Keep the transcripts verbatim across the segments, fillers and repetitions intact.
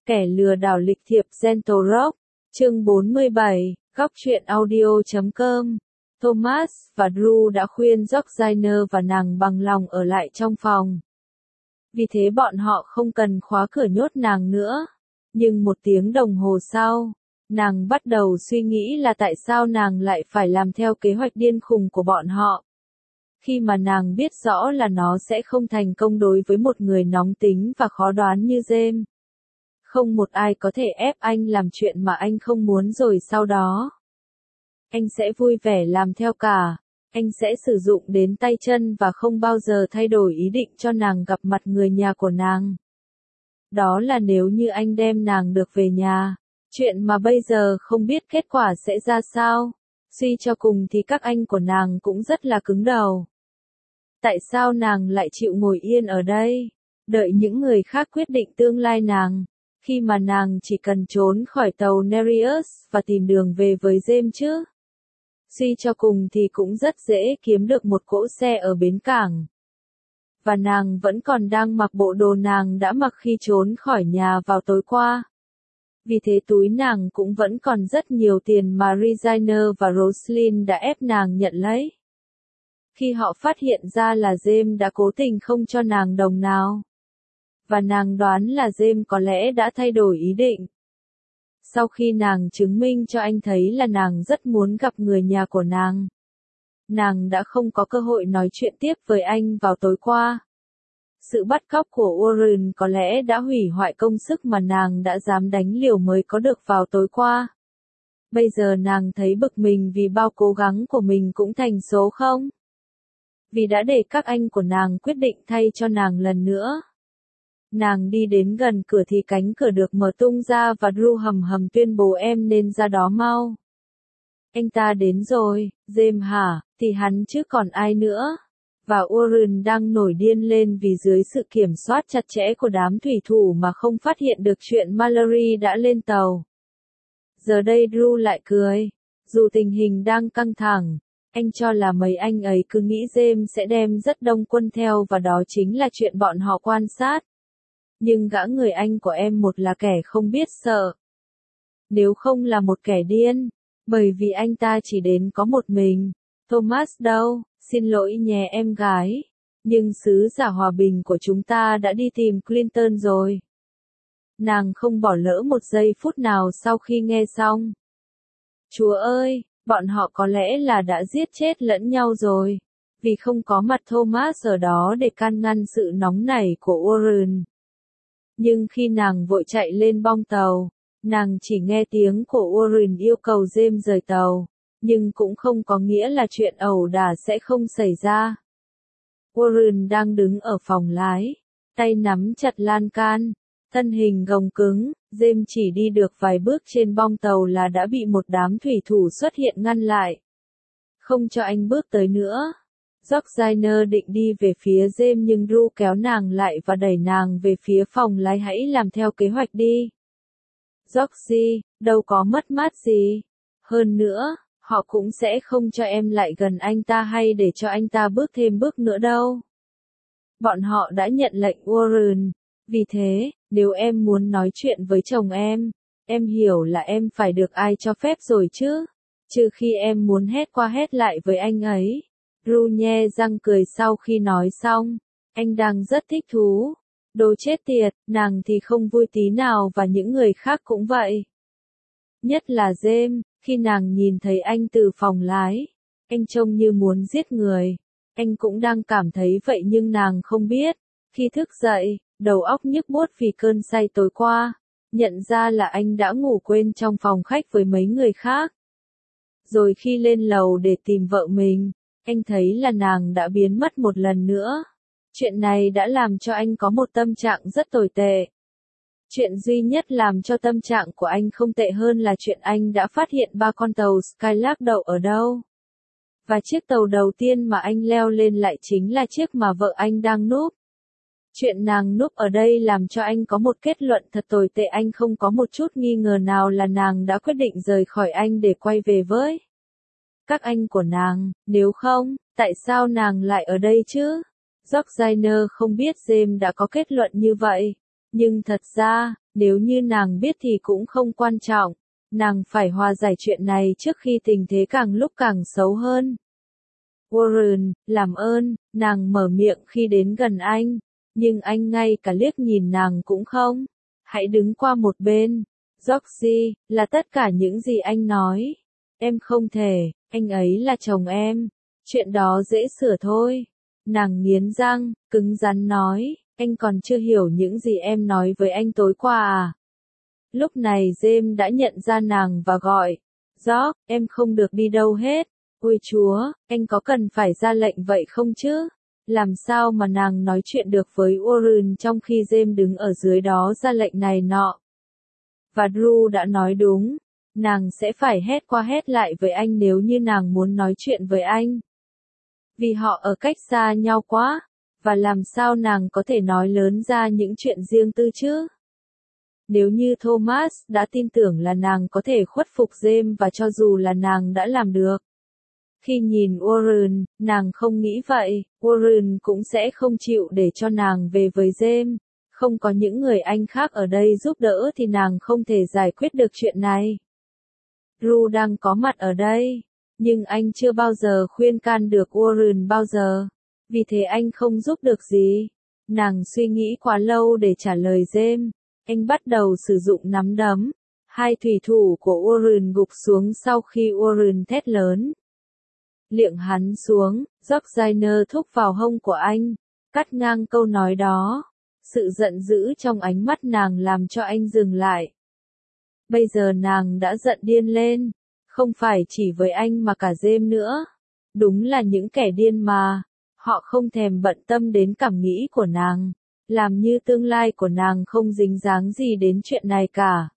Kẻ lừa đảo lịch thiệp Gentle Rock, chương bốn mươi bảy, góc truyện audio chấm com. Thomas và Drew đã khuyên Georgina và nàng bằng lòng ở lại trong phòng. Vì thế bọn họ không cần khóa cửa nhốt nàng nữa. Nhưng một tiếng đồng hồ sau, nàng bắt đầu suy nghĩ là tại sao nàng lại phải làm theo kế hoạch điên khùng của bọn họ. Khi mà nàng biết rõ là nó sẽ không thành công đối với một người nóng tính và khó đoán như James. Không một ai có thể ép anh làm chuyện mà anh không muốn rồi sau đó. Anh sẽ vui vẻ làm theo cả. Anh sẽ sử dụng đến tay chân và không bao giờ thay đổi ý định cho nàng gặp mặt người nhà của nàng. Đó là nếu như anh đem nàng được về nhà. Chuyện mà bây giờ không biết kết quả sẽ ra sao. Suy cho cùng thì các anh của nàng cũng rất là cứng đầu. Tại sao nàng lại chịu ngồi yên ở đây, đợi những người khác quyết định tương lai nàng, khi mà nàng chỉ cần trốn khỏi tàu Nereus và tìm đường về với James chứ? Suy cho cùng thì cũng rất dễ kiếm được một cỗ xe ở bến cảng. Và nàng vẫn còn đang mặc bộ đồ nàng đã mặc khi trốn khỏi nhà vào tối qua. Vì thế túi nàng cũng vẫn còn rất nhiều tiền mà Regina và Roslyn đã ép nàng nhận lấy. Khi họ phát hiện ra là James đã cố tình không cho nàng đồng nào. Và nàng đoán là James có lẽ đã thay đổi ý định. Sau khi nàng chứng minh cho anh thấy là nàng rất muốn gặp người nhà của nàng. Nàng đã không có cơ hội nói chuyện tiếp với anh vào tối qua. Sự bắt cóc của Warren có lẽ đã hủy hoại công sức mà nàng đã dám đánh liều mới có được vào tối qua. Bây giờ nàng thấy bực mình vì bao cố gắng của mình cũng thành số không. Vì đã để các anh của nàng quyết định thay cho nàng lần nữa. Nàng đi đến gần cửa thì cánh cửa được mở tung ra và Drew hầm hầm tuyên bố em nên ra đó mau. Anh ta đến rồi, James hả, thì hắn chứ còn ai nữa. Và Warren đang nổi điên lên vì dưới sự kiểm soát chặt chẽ của đám thủy thủ mà không phát hiện được chuyện Mallory đã lên tàu. Giờ đây Drew lại cười. Dù tình hình đang căng thẳng, anh cho là mấy anh ấy cứ nghĩ James sẽ đem rất đông quân theo và đó chính là chuyện bọn họ quan sát. Nhưng gã người anh của em một là kẻ không biết sợ. Nếu không là một kẻ điên, bởi vì anh ta chỉ đến có một mình. Thomas đâu, xin lỗi nhé em gái. Nhưng sứ giả hòa bình của chúng ta đã đi tìm Clinton rồi. Nàng không bỏ lỡ một giây phút nào sau khi nghe xong. Chúa ơi, bọn họ có lẽ là đã giết chết lẫn nhau rồi. Vì không có mặt Thomas ở đó để can ngăn sự nóng nảy của Warren. Nhưng khi nàng vội chạy lên bong tàu, nàng chỉ nghe tiếng của Warren yêu cầu James rời tàu, nhưng cũng không có nghĩa là chuyện ẩu đả sẽ không xảy ra. Warren đang đứng ở phòng lái, tay nắm chặt lan can, thân hình gồng cứng, James chỉ đi được vài bước trên bong tàu là đã bị một đám thủy thủ xuất hiện ngăn lại. Không cho anh bước tới nữa. Georgina định đi về phía James nhưng Drew kéo nàng lại và đẩy nàng về phía phòng lái hãy làm theo kế hoạch đi. Georgie, đâu có mất mát gì. Hơn nữa, họ cũng sẽ không cho em lại gần anh ta hay để cho anh ta bước thêm bước nữa đâu. Bọn họ đã nhận lệnh Warren. Vì thế, nếu em muốn nói chuyện với chồng em, em hiểu là em phải được ai cho phép rồi chứ. Trừ khi em muốn hét qua hét lại với anh ấy. Drew nhe răng cười sau khi nói xong. Anh đang rất thích thú. Đồ chết tiệt, nàng thì không vui tí nào và những người khác cũng vậy. Nhất là James, khi nàng nhìn thấy anh từ phòng lái. Anh trông như muốn giết người. Anh cũng đang cảm thấy vậy nhưng nàng không biết. Khi thức dậy, đầu óc nhức buốt vì cơn say tối qua. Nhận ra là anh đã ngủ quên trong phòng khách với mấy người khác. Rồi khi lên lầu để tìm vợ mình, anh thấy là nàng đã biến mất một lần nữa. Chuyện này đã làm cho anh có một tâm trạng rất tồi tệ. Chuyện duy nhất làm cho tâm trạng của anh không tệ hơn là chuyện anh đã phát hiện ba con tàu Skylark đậu ở đâu. Và chiếc tàu đầu tiên mà anh leo lên lại chính là chiếc mà vợ anh đang núp. Chuyện nàng núp ở đây làm cho anh có một kết luận thật tồi tệ. Anh không có một chút nghi ngờ nào là nàng đã quyết định rời khỏi anh để quay về với các anh của nàng. Nếu không, tại sao nàng lại ở đây chứ? Georgina không biết James đã có kết luận như vậy. Nhưng thật ra, nếu như nàng biết thì cũng không quan trọng. Nàng phải hòa giải chuyện này trước khi tình thế càng lúc càng xấu hơn. Warren, làm ơn, nàng mở miệng khi đến gần anh. Nhưng anh ngay cả liếc nhìn nàng cũng không. Hãy đứng qua một bên. Georgie, là tất cả những gì anh nói. Em không thể, anh ấy là chồng em. Chuyện đó dễ sửa thôi. Nàng nghiến răng, cứng rắn nói, anh còn chưa hiểu những gì em nói với anh tối qua à? Lúc này James đã nhận ra nàng và gọi, George, em không được đi đâu hết. Ôi chúa, anh có cần phải ra lệnh vậy không chứ? Làm sao mà nàng nói chuyện được với Warren trong khi James đứng ở dưới đó ra lệnh này nọ? Và Drew đã nói đúng, nàng sẽ phải hét qua hét lại với anh nếu như nàng muốn nói chuyện với anh. Vì họ ở cách xa nhau quá, và làm sao nàng có thể nói lớn ra những chuyện riêng tư chứ? Nếu như Thomas đã tin tưởng là nàng có thể khuất phục James và cho dù là nàng đã làm được. Khi nhìn Warren, nàng không nghĩ vậy, Warren cũng sẽ không chịu để cho nàng về với James. Không có những người anh khác ở đây giúp đỡ thì nàng không thể giải quyết được chuyện này. Drew đang có mặt ở đây, nhưng anh chưa bao giờ khuyên can được Warren bao giờ. Vì thế anh không giúp được gì. Nàng suy nghĩ quá lâu để trả lời James. Anh bắt đầu sử dụng nắm đấm. Hai thủy thủ của Warren gục xuống sau khi Warren thét lớn. Liệng hắn xuống, Georgina thúc vào hông của anh, cắt ngang câu nói đó. Sự giận dữ trong ánh mắt nàng làm cho anh dừng lại. Bây giờ nàng đã giận điên lên, không phải chỉ với anh mà cả James nữa. Đúng là những kẻ điên mà, họ không thèm bận tâm đến cảm nghĩ của nàng, làm như tương lai của nàng không dính dáng gì đến chuyện này cả.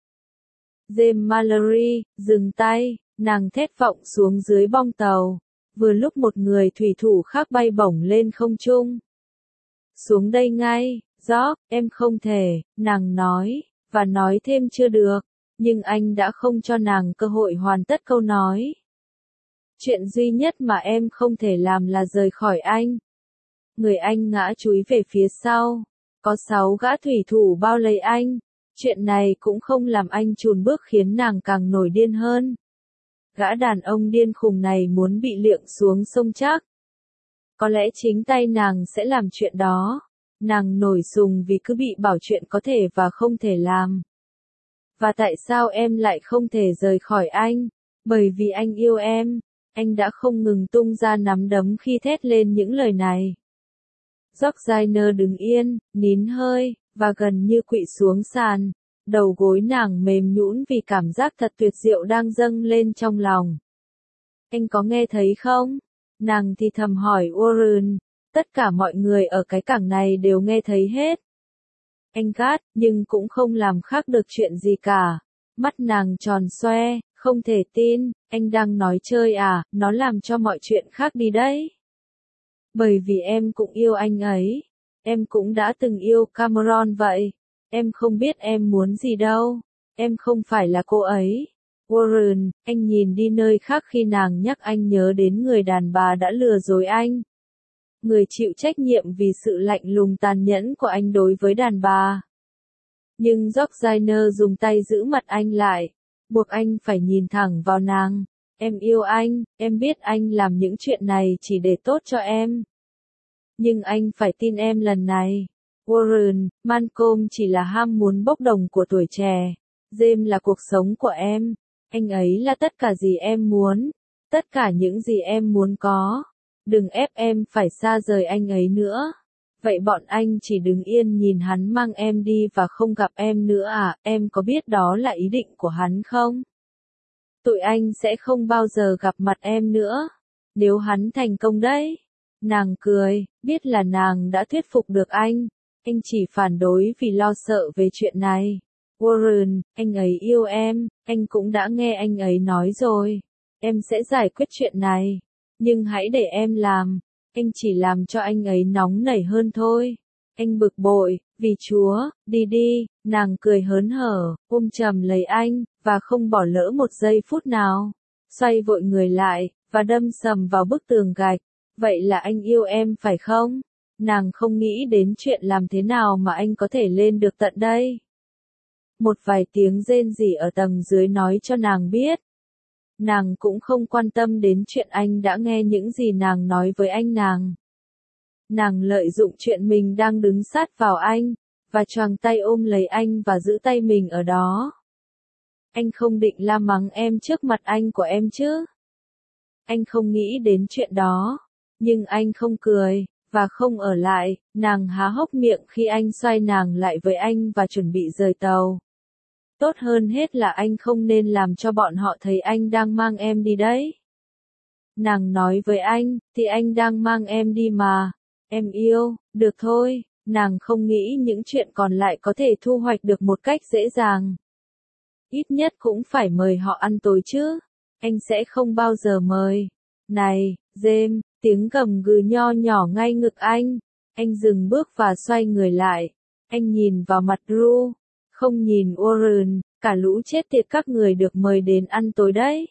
James Mallory, dừng tay, nàng thét vọng xuống dưới bong tàu, vừa lúc một người thủy thủ khác bay bổng lên không trung. Xuống đây ngay, George, em không thể, nàng nói, và nói thêm chưa được, nhưng anh đã không cho nàng cơ hội hoàn tất câu nói. Chuyện duy nhất mà em không thể làm là rời khỏi anh. Người anh ngã chúi về phía sau, có sáu gã thủy thủ bao lấy anh, chuyện này cũng không làm anh chùn bước khiến nàng càng nổi điên hơn. Gã đàn ông điên khùng này muốn bị liệng xuống sông chắc. Có lẽ chính tay nàng sẽ làm chuyện đó. Nàng nổi sùng vì cứ bị bảo chuyện có thể và không thể làm. Và tại sao em lại không thể rời khỏi anh? Bởi vì anh yêu em. Anh đã không ngừng tung ra nắm đấm khi thét lên những lời này. Georgina đứng yên, nín hơi, và gần như quỵ xuống sàn. Đầu gối nàng mềm nhũn vì cảm giác thật tuyệt diệu đang dâng lên trong lòng. Anh có nghe thấy không? Nàng thì thầm hỏi Warren. Tất cả mọi người ở cái cảng này đều nghe thấy hết. Anh gắt, nhưng cũng không làm khác được chuyện gì cả. Mắt nàng tròn xoe, không thể tin, anh đang nói chơi à, nó làm cho mọi chuyện khác đi đấy. Bởi vì em cũng yêu anh ấy. Em cũng đã từng yêu Cameron vậy. Em không biết em muốn gì đâu. Em không phải là cô ấy. Warren, anh nhìn đi nơi khác khi nàng nhắc anh nhớ đến người đàn bà đã lừa dối anh. Người chịu trách nhiệm vì sự lạnh lùng tàn nhẫn của anh đối với đàn bà. Nhưng Georgina dùng tay giữ mặt anh lại, buộc anh phải nhìn thẳng vào nàng. Em yêu anh, em biết anh làm những chuyện này chỉ để tốt cho em. Nhưng anh phải tin em lần này. Warren, Malcolm chỉ là ham muốn bốc đồng của tuổi trẻ. James là cuộc sống của em. Anh ấy là tất cả gì em muốn. Tất cả những gì em muốn có. Đừng ép em phải xa rời anh ấy nữa. Vậy bọn anh chỉ đứng yên nhìn hắn mang em đi và không gặp em nữa à? Em có biết đó là ý định của hắn không? Tụi anh sẽ không bao giờ gặp mặt em nữa. Nếu hắn thành công đấy. Nàng cười, biết là nàng đã thuyết phục được anh. Anh chỉ phản đối vì lo sợ về chuyện này. Warren, anh ấy yêu em, anh cũng đã nghe anh ấy nói rồi. Em sẽ giải quyết chuyện này. Nhưng hãy để em làm. Anh chỉ làm cho anh ấy nóng nảy hơn thôi. Anh bực bội, vì Chúa, đi đi, nàng cười hớn hở, ôm chầm lấy anh, và không bỏ lỡ một giây phút nào. Xoay vội người lại, và đâm sầm vào bức tường gạch. Vậy là anh yêu em phải không? Nàng không nghĩ đến chuyện làm thế nào mà anh có thể lên được tận đây. Một vài tiếng rên rỉ ở tầng dưới nói cho nàng biết. Nàng cũng không quan tâm đến chuyện anh đã nghe những gì nàng nói với anh nàng. Nàng lợi dụng chuyện mình đang đứng sát vào anh, và choàng tay ôm lấy anh và giữ tay mình ở đó. Anh không định la mắng em trước mặt anh của em chứ? Anh không nghĩ đến chuyện đó, nhưng anh không cười, và không ở lại. Nàng há hốc miệng khi anh xoay nàng lại với anh và chuẩn bị rời tàu. Tốt hơn hết là anh không nên làm cho bọn họ thấy anh đang mang em đi đấy. Nàng nói với anh, thì anh đang mang em đi mà. Em yêu, được thôi, nàng không nghĩ những chuyện còn lại có thể thu hoạch được một cách dễ dàng. Ít nhất cũng phải mời họ ăn tối chứ. Anh sẽ không bao giờ mời. Này, James, tiếng gầm gừ nho nhỏ ngay ngực anh. Anh dừng bước và xoay người lại. Anh nhìn vào mặt Drew. Không nhìn Warren, cả lũ chết tiệt các người được mời đến ăn tối đấy.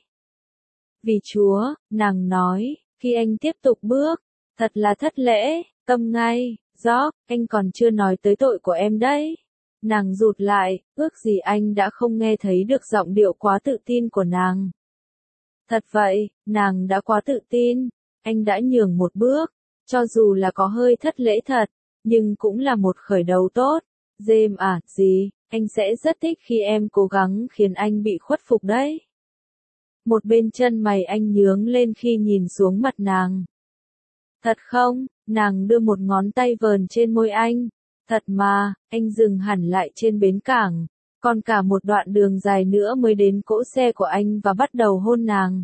Vì Chúa, nàng nói, khi anh tiếp tục bước. Thật là thất lễ, câm ngay, George, anh còn chưa nói tới tội của em đấy. Nàng rụt lại, ước gì anh đã không nghe thấy được giọng điệu quá tự tin của nàng. Thật vậy, nàng đã quá tự tin, anh đã nhường một bước, cho dù là có hơi thất lễ thật, nhưng cũng là một khởi đầu tốt. James à, gì, anh sẽ rất thích khi em cố gắng khiến anh bị khuất phục đấy. Một bên chân mày anh nhướng lên khi nhìn xuống mặt nàng. Thật không? Nàng đưa một ngón tay vờn trên môi anh. Thật mà, anh dừng hẳn lại trên bến cảng. Còn cả một đoạn đường dài nữa mới đến cỗ xe của anh và bắt đầu hôn nàng.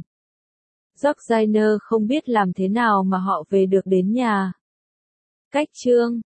Georgina không biết làm thế nào mà họ về được đến nhà. Cách chương